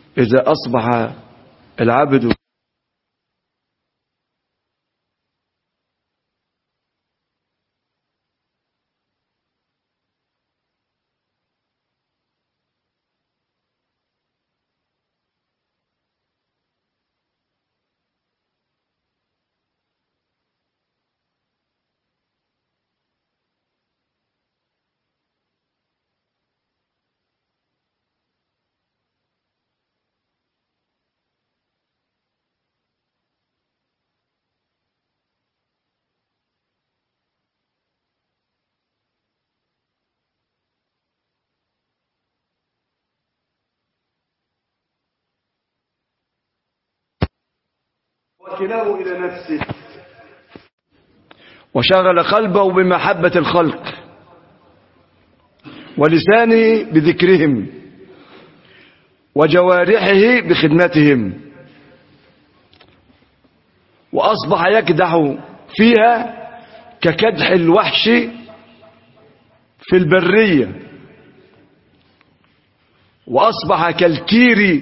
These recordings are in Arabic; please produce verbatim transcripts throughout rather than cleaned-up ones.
إذا أصبح العبد وكلاه إلى نفسه وشغل قلبه بمحبة الخلق ولسانه بذكرهم وجوارحه بخدمتهم، وأصبح يكدح فيها ككدح الوحش في البرية، وأصبح كالكير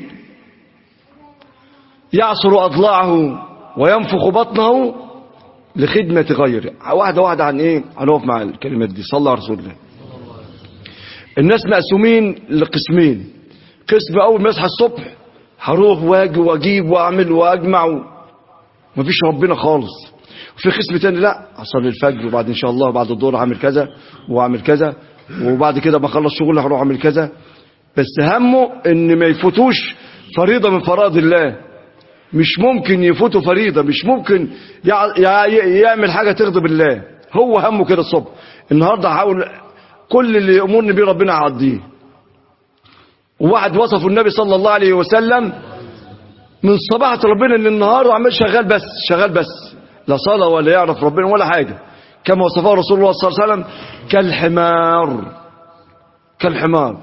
يعصر أضلاعه وينفخ بطنه لخدمة غيره. واحدة واحدة عن ايه هنقف مع الكلمات دي. صلى على رسول الله. الناس مقسومين لقسمين. قسم اول ما يصحى الصبح هروح واجي واجيب واعمل واجمع ومفيش ربنا خالص. وفي قسم تاني لا اصلي الفجر وبعد ان شاء الله بعد الظهر هعمل كذا واعمل كذا وبعد كده بخلص شغل هروح اعمل كذا، بس همه ان ما يفوتوش فريضة من فرائض الله. مش ممكن يفوتوا فريضة، مش ممكن يعمل حاجة تغضب الله. هو همه كده الصبح النهاردة هحاول كل اللي يأمرني بيه ربنا هعديه. وواحد وصف النبي صلى الله عليه وسلم من صباحة ربنا ان النهار وعمال شغال بس شغال بس لا صلاة ولا يعرف ربنا ولا حاجة، كما وصفه رسول الله صلى الله عليه وسلم كالحمار. كالحمار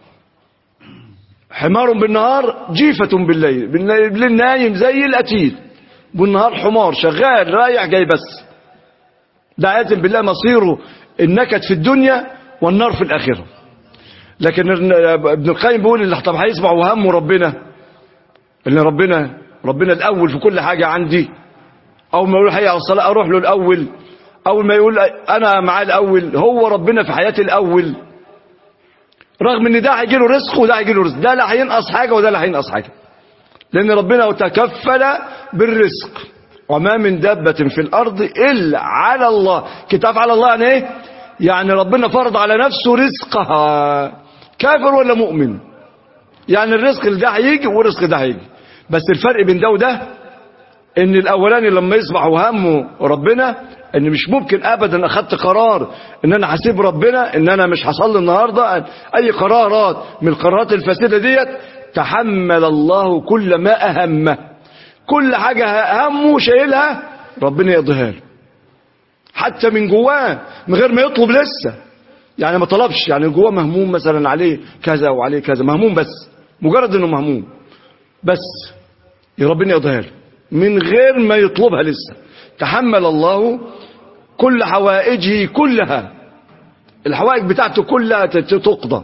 حمار بالنهار جيفة بالليل. بالليل نايم زي القتيل والنهار حمار شغال رايح جاي بس. ده آية بالله مصيره النكد في الدنيا والنار في الآخرة. لكن ابن القيم بيقول اللي طب هيسمع وهمه ربنا، ان ربنا ربنا الأول في كل حاجة عندي. أول ما يقول حي على الصلاة أروح له الأول، أول ما يقول أنا معاه الأول، هو ربنا في حياتي الأول. رغم ان ده هيجي له رزق وده هيجي له رزق، ده لا هينقص حاجه وده لا هينقص حاجه، لان ربنا تكفل بالرزق. وما من دابه في الارض الا على الله كتاب. على الله يعني ايه؟ يعني ربنا فرض على نفسه رزقها، كافر ولا مؤمن. يعني الرزق اللي ده هيجي والرزق ده هيجي، بس الفرق بين ده وده ان الاولاني لما يصبح وهمه ربنا ان مش ممكن ابدا اخدت قرار ان انا هسيب ربنا، ان انا مش هصلي النهارده، اي قرارات من القرارات الفاسده ديت تحمل الله كل ما اهمه. كل حاجه همه شايلها ربنا يقضيها له، حتى من جواه من غير ما يطلب لسه. يعني ما طلبش، يعني جواه مهموم مثلا عليه كذا وعليه كذا، مهموم بس مجرد انه مهموم بس ربنا يقضيها له من غير ما يطلبها لسه. تحمل الله كل حوائجه كلها، الحوائج بتاعته كلها تقضى.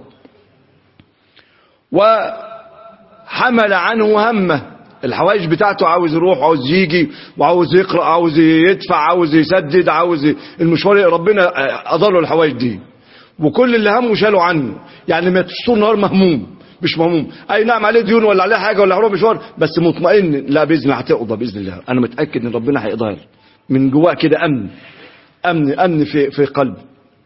وحمل عنه همه، الحوائج بتاعته عاوز يروح عاوز يجي وعاوز يقرأ عاوز يدفع عاوز يسدد عاوز المشوار، ربنا أضله الحوائج دي. وكل اللي همه شاله عنه. يعني ما طول النهار مهموم مش مهموم، اي نعم عليه ديون ولا عليه حاجه ولا هروح مشوار بس مطمئن لا باذن الله هتقضى باذن الله، انا متاكد ان ربنا هيقضيها من جواه كده. امن امن امن في في قلبه.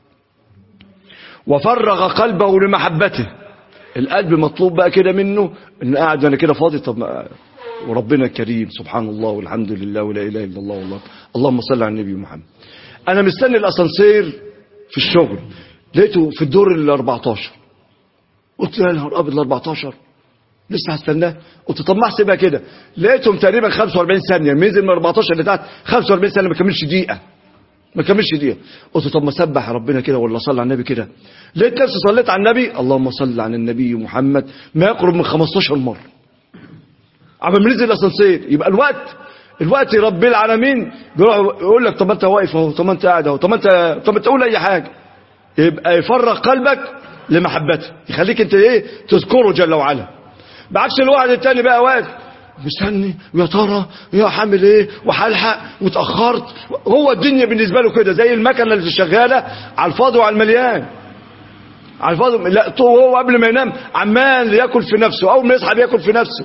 وفرغ قلبه لمحبته. القلب مطلوب بقى كده منه ان قاعد انا كده فاضي طب وربنا كريم سبحان الله والحمد لله ولا اله الا الله والله اللهم صل على النبي محمد. انا مستني الاسانسير في الشغل لقيته في الدور ال أربعتاشر، قلت يا نهار ابيض ال أربعتاشر لسه هستناه. قلت طب ما احسبها كده، لقيتهم تقريبا خمسة وأربعين ثانيه، نزل من أربعتاشر اللي تحت خمسة وأربعين ثانيه، ما كملش دقيقه ما كملش دقيقه. قلت طب ما سبح ربنا كده ولا صلي على النبي كده. لقيت نفسي صليت على النبي اللهم صل على النبي محمد ما يقرب من خمستاشر مره عم نزل الاسانسير. يبقى الوقت الوقت رب العالمين بيروح يقول لك طب انت واقف اهو، طب انت قاعد اهو، طب انت طب انت قول اي حاجه. يبقى يفرغ قلبك لمحبته، يخليك انت ايه تذكره جل وعلا. بعكس الواحد التاني بقى واقف مستني ويا ترى يا حامل ايه وهلحق واتاخرت. هو الدنيا بالنسبه له كده زي المكنه اللي شغاله على الفاضي وعلى المليان. على الفاضي لا، هو قبل ما ينام عمال ياكل في نفسه، اول ما يصحى بياكل في نفسه.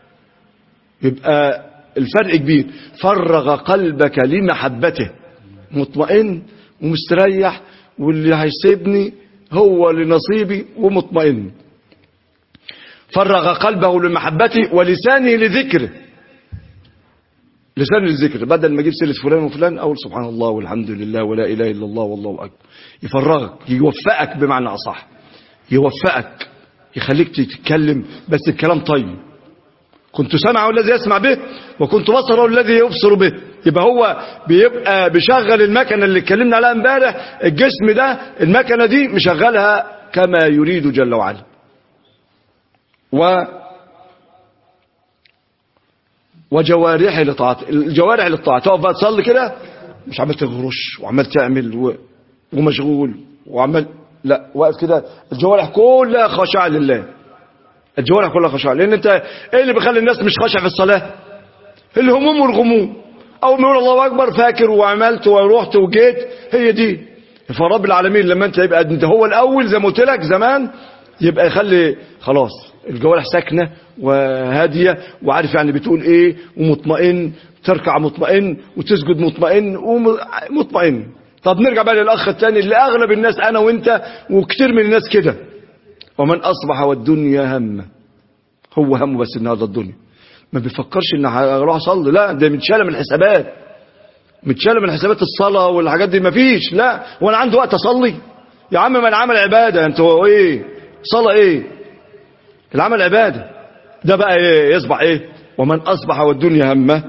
يبقى الفرق كبير. فرغ قلبك لمحبته، مطمئن ومستريح، واللي هيسيبني هو لنصيبي ومطمئن. فرغ قلبه لمحبته ولسانه لذكره. لسانه للذكر، بدل ما يجيب سيرة فلان وفلان أقول سبحان الله والحمد لله ولا إله إلا الله والله أكبر. يفرغك، يوفقك بمعنى أصح، يوفقك، يخليك تتكلم بس الكلام طيب. كنت سمعه الذي يسمع به وكنت بصره الذي يبصر به. يبقى هو بيبقى بيشغل المكنة اللي اتكلمنا عليها امبارح. الجسم ده المكنة دي مشغلها كما يريد جل وعلا. و وجوارح لطاعته، الجوارح للطاعه. تقف بقى تصلي كده مش عمال تغرش وعمال تعمل و... ومشغول وعمال، لا، واقف كده الجوارح كلها خاشعه لله. الجوارح كلها خاشعه، لان انت ايه اللي بيخلي الناس مش خاشعه في الصلاه؟ الهموم والغموم. اول ما يقول الله اكبر فاكر وعملت ورحت وجيت، هي دي. فرب العالمين لما انت يبقى انت هو الاول زي ما قلت لك زمان، يبقى يخلي خلاص الجوارح ساكنه وهاديه وعارف يعني بتقول ايه، ومطمئن، تركع مطمئن وتسجد مطمئن ومطمئن. طب نرجع بقى للاخ الثاني اللي اغلب الناس انا وانت وكتير من الناس كده. ومن اصبح والدنيا همه، هو همه بس النهارده الدنيا، ما بيفكرش ان هروح اصلي، لا، ده متشاله من الحسابات، متشاله من حسابات الصلاه والحاجات دي. ما فيش، لا، وانا عندي وقت اصلي يا عم؟ من عمل عباده انت هو ايه؟ صلاه ايه؟ العمل عباده. ده بقى ايه؟ يصبح ايه؟ ومن اصبح والدنيا همه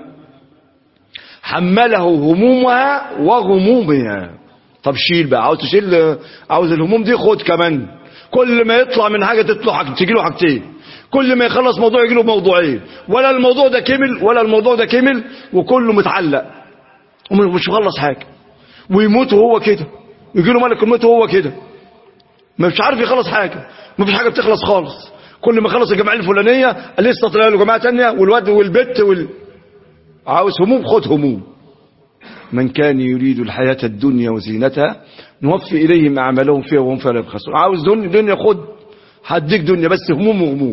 حمله همومها وغمومها. طب شيل بقى، عاوز تشيل، عاوز الهموم دي خد كمان. كل ما يطلع من حاجه تطلع حاجه، تيجي له حاجتين. كل ما يخلص موضوع يجي له موضوعين، ولا الموضوع ده كمل ولا الموضوع ده كمل، وكله متعلق ومش مخلص حاجه. ويموت وهو كده، يجي له ملك الموت وهو كده، مش عارف يخلص حاجه، مفيش حاجه بتخلص خالص. كل ما خلص الجمعيه الفلانيه لسه طلع له جماعه ثانيه والواد والبت وال... عاوز هموم، خد هموم. من كان يريد الحياه الدنيا وزينتها نوفي اليهم اعمالهم فيها وهم فيها لا يبخسون. عاوز دنيا، دنيا خد، هديك دنيا بس هموم وغموم.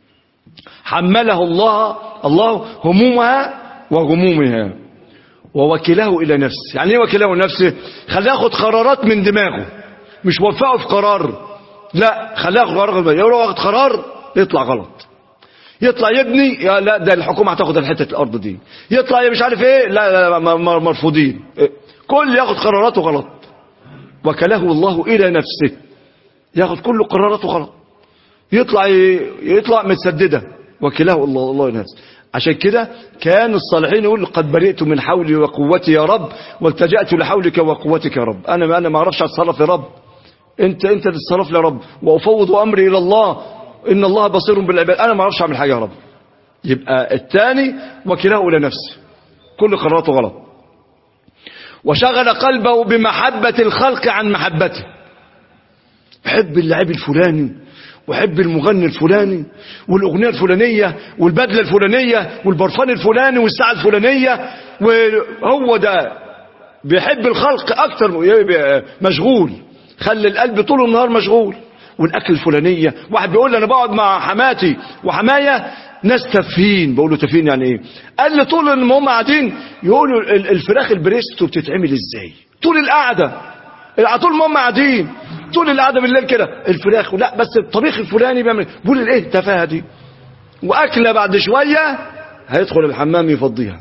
حمله الله الله همومها وغمومها ووكله الى نفسه. يعني ايه وكله نفسه؟ خليه ياخد قرارات من دماغه، مش وفقه في قرار، لا، خليه ياخد قرار. يقول له واخد قرار يطلع غلط، يطلع يبني، يا لا ده الحكومه هتاخد الحته الارض دي، يطلع مش عارف ايه، لا لا, لا مرفوضين. كل ياخد قراراته غلط. وكله الله الى نفسه، ياخد كل قراراته غلط، يطلع يطلع متسدده. وكله الله الله الى نفسه. عشان كده كان الصالحين يقول قد برئت من حولي وقوتي يا رب والتجأت لحولك وقوتك يا رب. انا انا ما اعرفش اتصرف يا رب، انت انت اللي تتصرف يا رب. وافوض امري الى الله ان الله بصير بالعباد، انا ما اعرفش اعمل حاجه يا رب. يبقى الثاني وكله الى نفسه، كل قراراته غلط. وشغل قلبه بمحبه الخلق عن محبته. يحب اللاعب الفلاني ويحب المغني الفلاني والاغنيه الفلانيه والبدله الفلانيه والبرفان الفلاني والساعه الفلانيه، وهو ده بيحب الخلق اكتر، مشغول. خلي القلب طول النهار مشغول. والاكل الفلانيه، واحد بيقول لي انا بقعد مع حماتي وحمايه ناس تافهين. بقول له تافهين يعني ايه؟ قال لي طول ما هم قاعدين يقولوا الفراخ البريستو بتتعمل ازاي، طول القعده، طول ما هم قاعدين، طول القعده بالليل كده الفراخ، لا بس الطبيخ الفلاني بيعمل. بقول ايه التفاهه دي؟ واكله بعد شويه هيدخل الحمام يفضيها.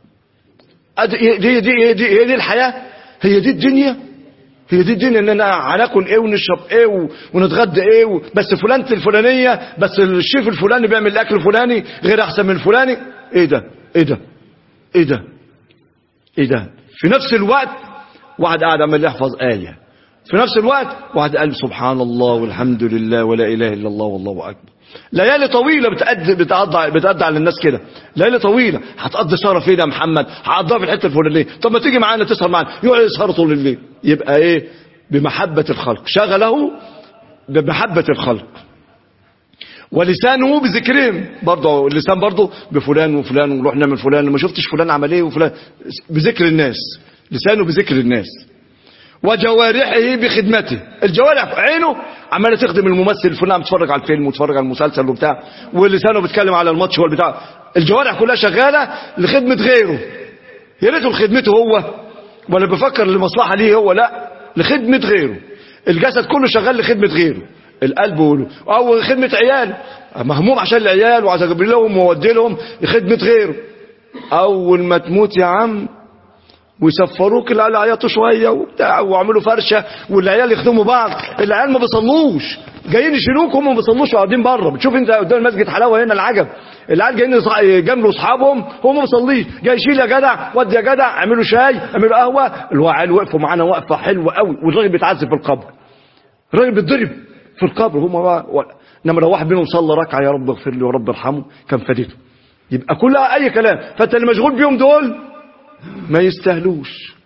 دي دي دي دي هي دي الحياه، هي دي الدنيا، هي دي الدنيا. ان انا هناكل ايه ونشرب ايه ونتغدى ايه و... بس فلانة الفلانيه، بس الشيف الفلاني بيعمل الاكل الفلاني غير احسن من الفلاني. ايه ده ايه ده ايه ده ايه ده؟ في نفس الوقت واحد قاعد عمال يحفظ ايه، في نفس الوقت واحد قال سبحان الله والحمد لله ولا اله الا الله والله اكبر. ليالي طويله بتأدي بتقضي بتقضي على الناس كده، ليالي طويله. هتقضي سهره فين يا محمد؟ هقضيها في الحته الفلانيه. طب ما تيجي معانا تسهر معانا، يقعد يسهر طول الليل. يبقى ايه؟ بمحبه الخلق، شغله بمحبه الخلق. ولسانه بذكرهم، برضه اللسان برضه بفلان وفلان ونروح نعمل فلان، ما شفتش فلان عمل ايه وفلان، بذكر الناس، لسانه بذكر الناس. وجوارحه بخدمته، الجوارح عينه عماله تخدم الممثل الفلاني، بتتفرج على الفيلم وتتفرج على المسلسل وبتاع، ولسانه بيتكلم على الماتش والبتاع، الجوارح كلها شغاله لخدمه غيره. يا ريته لخدمته هو ولا بيفكر لمصلحه ليه هو، لا لخدمه غيره. الجسد كله شغال لخدمه غيره، القلب او خدمه عيال، مهموم عشان العيال وعايز اجيب لهم واودي لهم لخدمه غيره. اول ما تموت يا عم ويسفروك العيال يعيطوا شويه وبتاع ويعملوا فرشه والعيال يخدموا بعض، العيال ما بيصلوش جايين يشيلوك هم ما بيصلوش وقاعدين بره. بتشوف انت قدام المسجد حلاوه هنا العجب، العيال جايين يجاملوا اصحابهم هو ما بيصليش، جاي يشيل يا جدع ودي يا جدع اعملوا شاي اعملوا قهوه، العيال وقفوا معانا وقفه حلوه قوي، والراجل بيتعذب في القبر، الراجل بيتضرب في القبر، هم بقى انما لو واحد منهم صلى ركعه يا رب اغفر لي ورب ارحمه كان فادته. يبقى كلها اي كلام، فانت اللي مشغول بيهم دول ما يستاهلوش،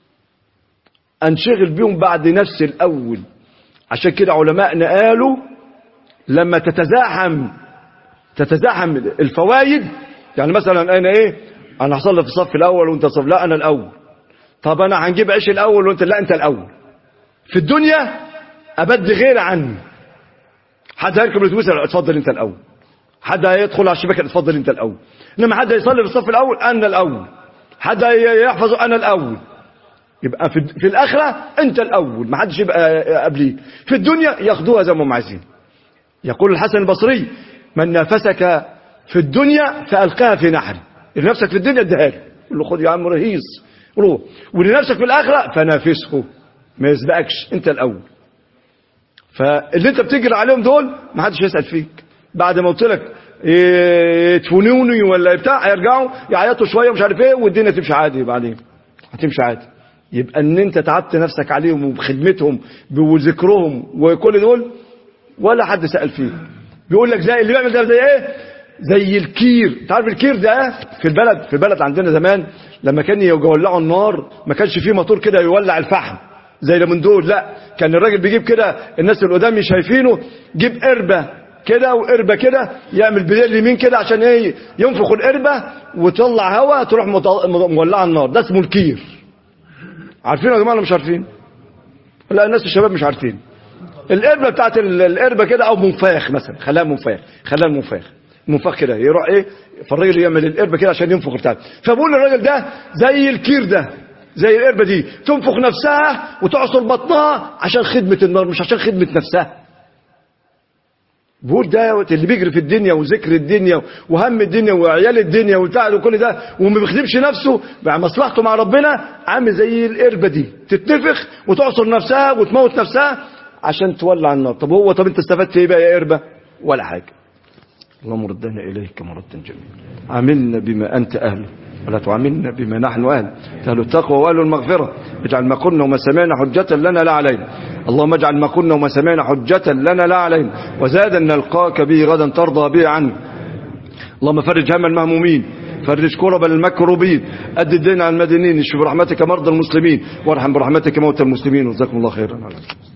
انشغل بيهم بعد نفسي الاول. عشان كده علماءنا قالوا لما تتزاحم تتزاحم الفوائد، يعني مثلا انا ايه انا هصلي في الصف الاول وانت صف، لا انا الاول، طب انا هنجيب عيش الاول وانت لا انت الاول. في الدنيا ابدي غير عني، حد هيركب الاتوبيس اتفضل انت الاول، حد هيدخل على الشبكه اتفضل انت الاول، انما حد هيصلي في الصف الاول انا الاول، حد يحفظ انا الاول. يبقى في, في الاخره انت الاول، ما حدش يبقى قبليك. في الدنيا ياخدوها زي ما هم عايزين. يقول الحسن البصري من نافسك في الدنيا فالقاها في نحري، اللي نفسك في الدنيا اديها له، قول له خد يا عم رهيص روح، واللي نفسك في الاخره فنافسه ما يسبقكش انت الاول. فاللي انت بتجري عليهم دول ما حدش يسال فيك، بعد ما قلت لك يدفنوني ولا بتاع هيرجعوا يعيطوا شويه ومش عارف ايه والدنيا تمشي عادي، بعدين هتمشي عادي. يبقى ان انت تعبت نفسك عليهم وبخدمتهم وذكرهم وكل دول ولا حد سال فيك. بيقول لك زي اللي بيعمل ده زي ايه؟ زي الكير. تعرف الكير ده في البلد في البلد عندنا زمان لما كان يولعوا النار ما كانش فيه موتور كده يولع الفحم زي اللي من دول، لا كان الراجل بيجيب كده، الناس اللي قدام مش شايفينه، جيب قربه كده وقربه كده، يعمل بديل اليمين كده عشان ايه ينفخ القربه وتطلع هواء تروح مولعه النار، ده اسمه الكير. عارفين يا جماعه ولا مش عارفين؟ لا الناس الشباب مش عارفين. القربه بتاعت القربه كده او منفاخ مثلا، خلاها منفاخ خلاها منفاخ منفاخ كده يروح ايه، فالراجل يعمل القربه كده عشان ينفخ بتاعته. فبقول الراجل ده زي الكير ده، زي القربه دي تنفخ نفسها وتعصر بطنها عشان خدمه النار مش عشان خدمه نفسها. بقول ده اللي بيجري في الدنيا وذكر الدنيا وهم الدنيا وعيال الدنيا وبتاع وكل ده وما بيخدمش نفسه مع مصلحته مع ربنا، عامل زي القربه دي تتنفخ وتعصر نفسها وتموت نفسها عشان تولع النار. طب هو طب انت استفدت ايه بقى يا قربه؟ ولا حاجه. اللهم ردنا اليك مردا جميلا، عاملنا بما انت اهله ولا تعاملنا بما نحن اهل، اهل التقوى واهل المغفره. اجعل ما قلنا وما سمعنا حجه لنا لا علينا، اللهم اجعل ما قلنا وما سمعنا حجه لنا لا علينا، وزادا نلقاك به غدا ترضى به عنه. اللهم فرج هم المهمومين، فرج كرب المكروبين، أد الدين عن المدينين، اشف برحمتك مرضى المسلمين، وارحم برحمتك موتى المسلمين. وجزاكم الله خيرا.